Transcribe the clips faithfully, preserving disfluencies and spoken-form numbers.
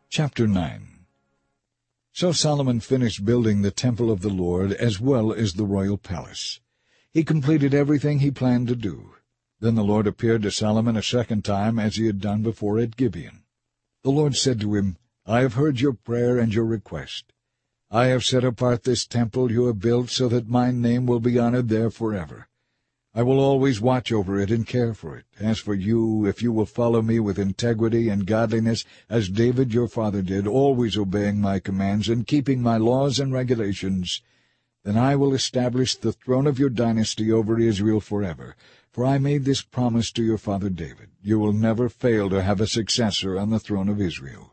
Chapter nine. So Solomon finished building the temple of the Lord as well as the royal palace. He completed everything he planned to do. Then the Lord appeared to Solomon a second time, as he had done before at Gibeon. The Lord said to him, "I have heard your prayer and your request. I have set apart this temple you have built so that my name will be honored there forever. I will always watch over it and care for it. As for you, if you will follow me with integrity and godliness, as David your father did, always obeying my commands and keeping my laws and regulations, then I will establish the throne of your dynasty over Israel forever. For I made this promise to your father David, you will never fail to have a successor on the throne of Israel.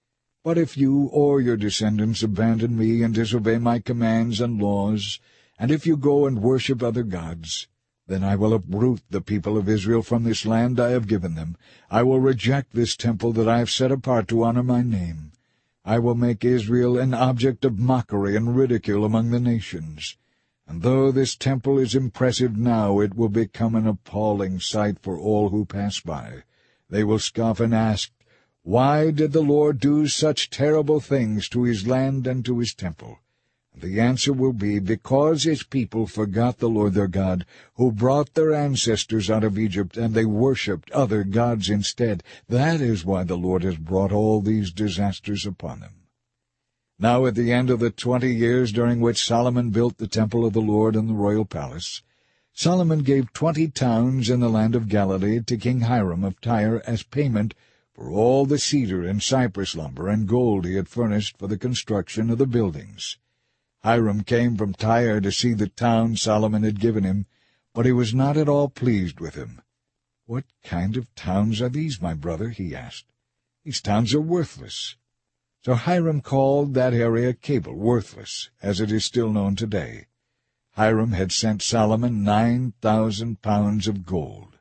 But if you or your descendants abandon me and disobey my commands and laws, and if you go and worship other gods, then I will uproot the people of Israel from this land I have given them. I will reject this temple that I have set apart to honor my name. I will make Israel an object of mockery and ridicule among the nations. And though this temple is impressive now, it will become an appalling sight for all who pass by. They will scoff and ask, 'Why did the Lord do such terrible things to his land and to his temple?' The answer will be, because his people forgot the Lord their God, who brought their ancestors out of Egypt, and they worshipped other gods instead. That is why the Lord has brought all these disasters upon them. Now at the end of the twenty years during which Solomon built the temple of the Lord and the royal palace, Solomon gave twenty towns in the land of Galilee to King Hiram of Tyre as payment for all the cedar and cypress lumber and gold he had furnished for the construction of the buildings. Hiram came from Tyre to see the town Solomon had given him, but he was not at all pleased with him. "What kind of towns are these, my brother?" he asked. "These towns are worthless." So Hiram called that area Cabul, worthless, as it is still known today. Hiram had sent Solomon nine thousand pounds of gold.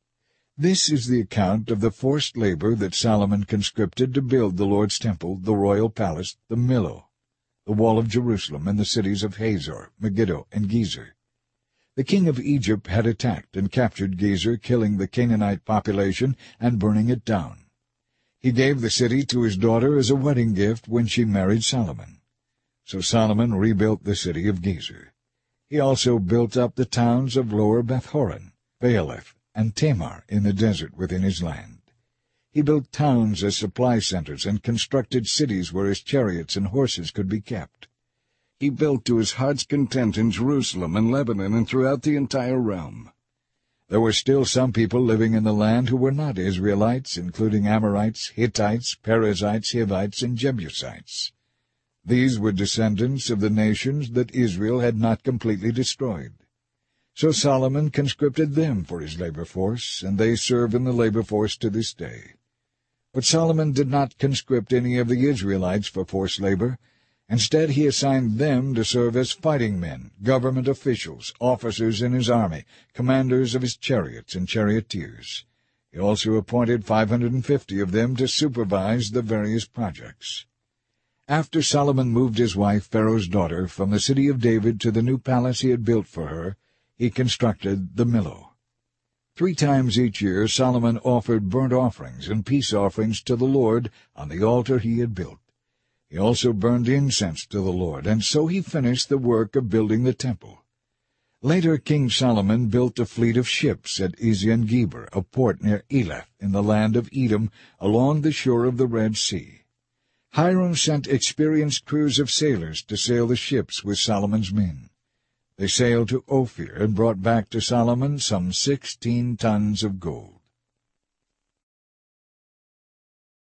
This is the account of the forced labor that Solomon conscripted to build the Lord's temple, the royal palace, the Millo, the wall of Jerusalem, and the cities of Hazor, Megiddo, and Gezer. The king of Egypt had attacked and captured Gezer, killing the Canaanite population and burning it down. He gave the city to his daughter as a wedding gift when she married Solomon. So Solomon rebuilt the city of Gezer. He also built up the towns of Lower Beth-horon, Baalath, and Tamar in the desert within his land. He built towns as supply centers and constructed cities where his chariots and horses could be kept. He built to his heart's content in Jerusalem and Lebanon and throughout the entire realm. There were still some people living in the land who were not Israelites, including Amorites, Hittites, Perizzites, Hivites, and Jebusites. These were descendants of the nations that Israel had not completely destroyed. So Solomon conscripted them for his labor force, and they serve in the labor force to this day. But Solomon did not conscript any of the Israelites for forced labor. Instead, he assigned them to serve as fighting men, government officials, officers in his army, commanders of his chariots and charioteers. He also appointed five hundred and fifty of them to supervise the various projects. After Solomon moved his wife, Pharaoh's daughter, from the city of David to the new palace he had built for her, he constructed the Millo. Three times each year Solomon offered burnt offerings and peace offerings to the Lord on the altar he had built. He also burned incense to the Lord, and so he finished the work of building the temple. Later King Solomon built a fleet of ships at Ezion-Geber, a port near Elath in the land of Edom, along the shore of the Red Sea. Hiram sent experienced crews of sailors to sail the ships with Solomon's men. They sailed to Ophir and brought back to Solomon some sixteen tons of gold.